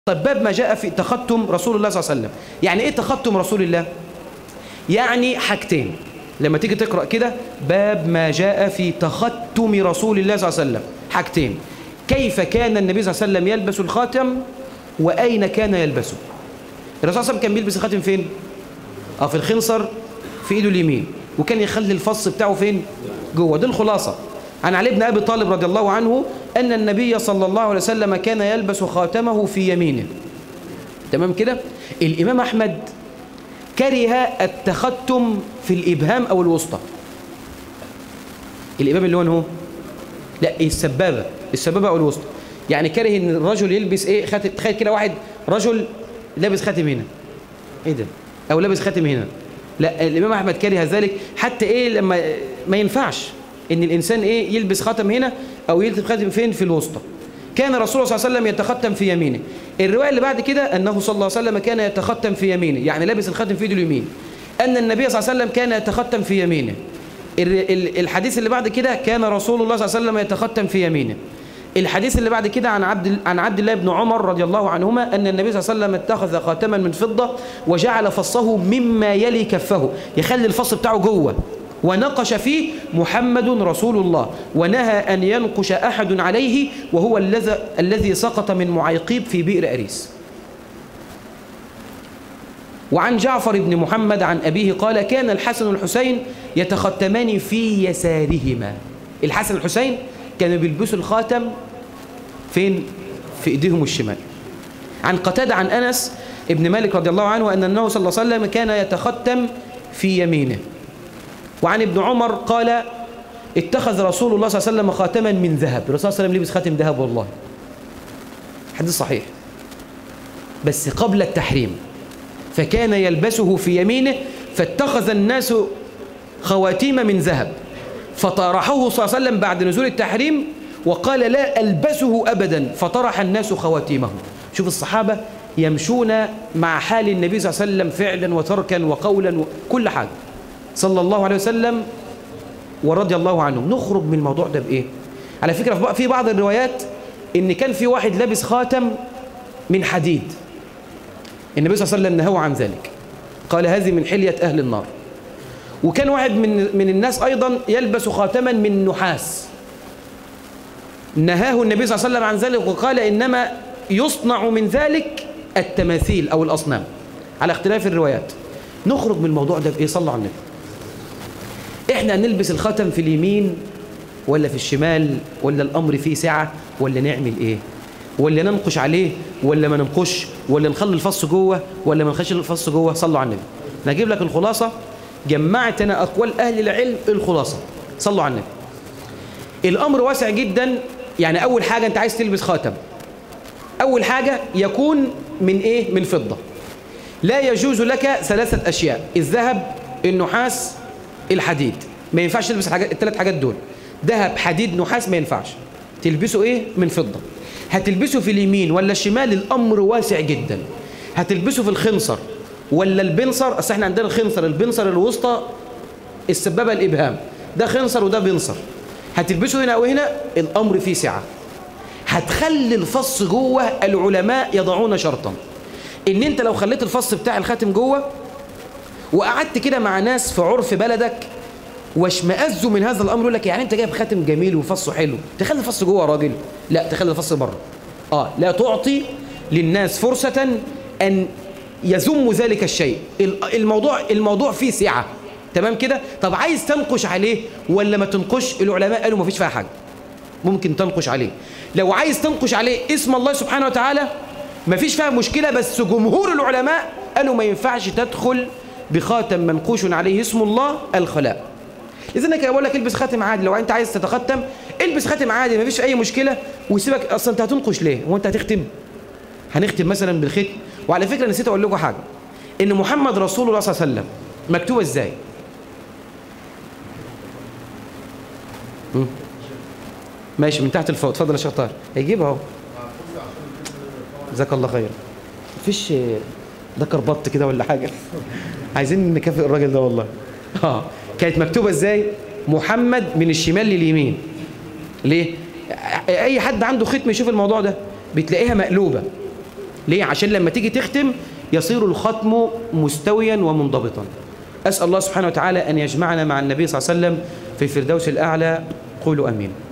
طيب باب ما جاء في تختم رسول الله صلى الله عليه وسلم. يعني ايه تختم رسول الله؟ يعني حاجتين. لما تيجي تقرأ كده باب ما جاء في تختم رسول الله صلى الله عليه وسلم، حاجتين: كيف كان النبي صلى الله عليه وسلم يلبس الخاتم، وأين كان يلبسه. الرسول صلى الله عليه وسلم كان بيلبس الخاتم فين؟ في الخنصر في ايده اليمين، وكان يخلي الفص بتاعه فين؟ جوه. دي الخلاصة. عن علي بن أبي طالب رضي الله عنه أن النبي صلى الله عليه وسلم كان يلبس خاتمه في يمينه. تمام كده؟ الإمام أحمد كره التختم في الإبهام أو الوسطى. الإبهام اللي هو لا، السبابة أو الوسطى. يعني كره إن الرجل يلبس إيه خاتم. تخيل كده واحد رجل لابس خاتم هنا، إيه ده؟ أو لابس خاتم هنا. لا، الإمام أحمد كره ذلك. حتى إيه لما ما ينفعش إن الإنسان إيه يلبس خاتم هنا أو يلبس خاتم فين؟ في الوسطى. كان رسول الله صلى الله عليه وسلم يتختم في يمينه. الرواية اللي بعد كده أنه صلى الله عليه وسلم كان يتختم في يمينه، يعني لابس الخاتم في يده اليمين. أن النبي صلى الله عليه وسلم كان يتختم في يمينه. الحديث اللي بعد كده كان رسول الله صلى الله عليه وسلم يتختم في يمينه. الحديث اللي بعد كده عن عبد الله بن عمر رضي الله عنهما أن النبي صلى الله عليه وسلم اتخذ خاتما من فضة وجعل فصه مما يلي كفه، يخلي الفص بتاعه جوه، ونقش فيه محمد رسول الله، ونهى أن ينقش أحد عليه، وهو الذي سقط من معيقيب في بئر أريس. وعن جعفر بن محمد عن أبيه قال: كان الحسن والحسين يتختمان في يسارهما. الحسن والحسين كانوا بيلبسوا الخاتم فين؟ في إيديهم الشمال. عن قتادة عن أنس ابن مالك رضي الله عنه أن النبي صلى الله عليه وسلم كان يتختم في يمينه. وعن ابن عمر قال: اتخذ رسول الله صلى الله عليه وسلم خاتما من ذهب. الرسول صلى الله عليه وسلم لبس خاتم ذهب، والله حديث صحيح، بس قبل التحريم. فكان يلبسه في يمينه، فاتخذ الناس خواتيم من ذهب، فطرحه صلى الله عليه وسلم بعد نزول التحريم وقال: لا ألبسه أبدا، فطرح الناس خواتيمه. شوف الصحابة يمشون مع حال النبي صلى الله عليه وسلم فعلا وتركا وقولا وكل حاجة صلى الله عليه وسلم ورضي الله عنه. نخرج من الموضوع ده بإيه؟ على فكرة في بعض الروايات إن كان في واحد لابس خاتم من حديد، النبي صلى الله عليه وسلم نهاه عن ذلك، قال: هذه من حلية أهل النار. وكان واحد من الناس أيضا يلبس خاتما من نحاس، نهاه النبي صلى الله عليه وسلم عن ذلك وقال: إنما يصنع من ذلك التماثيل أو الأصنام، على اختلاف الروايات. نخرج من الموضوع ده بإيه؟ صلى على النبي. إحنا نلبس الخاتم في اليمين ولا في الشمال، ولا الأمر فيه سعة، ولا نعمل إيه؟ ولا ننقش عليه ولا ما ننقش، ولا نخلي الفص جوه ولا ما نخليش الفص جوه؟ صلوا على النبي. نجيب لك الخلاصة، جمعت أنا أقوال أهل العلم الخلاصة. صلوا على النبي. الأمر واسع جدا. يعني أول حاجة أنت عايز تلبس خاتم، أول حاجة يكون من إيه؟ من فضة. لا يجوز لك 3 أشياء: الذهب، النحاس، الحديد. ما ينفعش تلبس ال3 حاجات دول، ذهب حديد نحاس، ما ينفعش تلبسه إيه؟ من فضة. هتلبسه في اليمين ولا الشمال؟ الأمر واسع جدا. هتلبسه في الخنصر ولا البنصر؟ أصل احنا عندنا الخنصر، البنصر الوسطى، السبابة الإبهام، ده خنصر وده بنصر. هتلبسه هنا أو هنا، الأمر فيه سعة. هتخلي الفص جوه. العلماء يضعون شرطا إن أنت لو خليت الفص بتاع الخاتم جوه وقعدت كده مع ناس في عرف بلدك واشمئزوا من هذا الأمر، يقول لك: يعني أنت جايب خاتم جميل وفصه حلو، تخلي الفص جوه يا راجل؟ لا، تخلي الفص بره. لا تعطي للناس فرصة أن يذموا ذلك الشيء. الموضوع فيه سعة. تمام كده؟ طب عايز تنقش عليه ولا ما تنقش؟ العلماء قالوا ما فيش فيها حاجة، ممكن تنقش عليه. لو عايز تنقش عليه اسم الله سبحانه وتعالى ما فيش فيها مشكلة، بس جمهور العلماء قالوا ما ينفعش تدخل بخاتم منقوش عليه اسم الله الخلاء. إذا أنا كده بقول لك البس خاتم عادي. لو أنت عايز تتختم البس خاتم عادي، ما فيش أي مشكلة، وسيبك. أصلا أنت هتنقش ليه؟ هو أنت هتختم؟ هنختم مثلا بالختم. وعلى فكرة نسيت أقول لكم حاجة، إن محمد رسول الله صلى الله عليه وسلم مكتوبة إزاي؟ ماشي، من تحت الفوق. اتفضل يا شيخ طاهر. هيجيبها اهو. جزاك الله خير. مفيش ده كربط كده ولا حاجة؟ عايزين نكافئ الراجل ده والله. كانت مكتوبة ازاي؟ محمد من الشمال لليمين. ليه؟ اي حد عنده ختم يشوف الموضوع ده بتلاقيها مقلوبة. ليه؟ عشان لما تيجي تختم يصير الختم مستويا ومنضبطا. أسأل الله سبحانه وتعالى أن يجمعنا مع النبي صلى الله عليه وسلم في الفردوس الأعلى. قولوا أمين.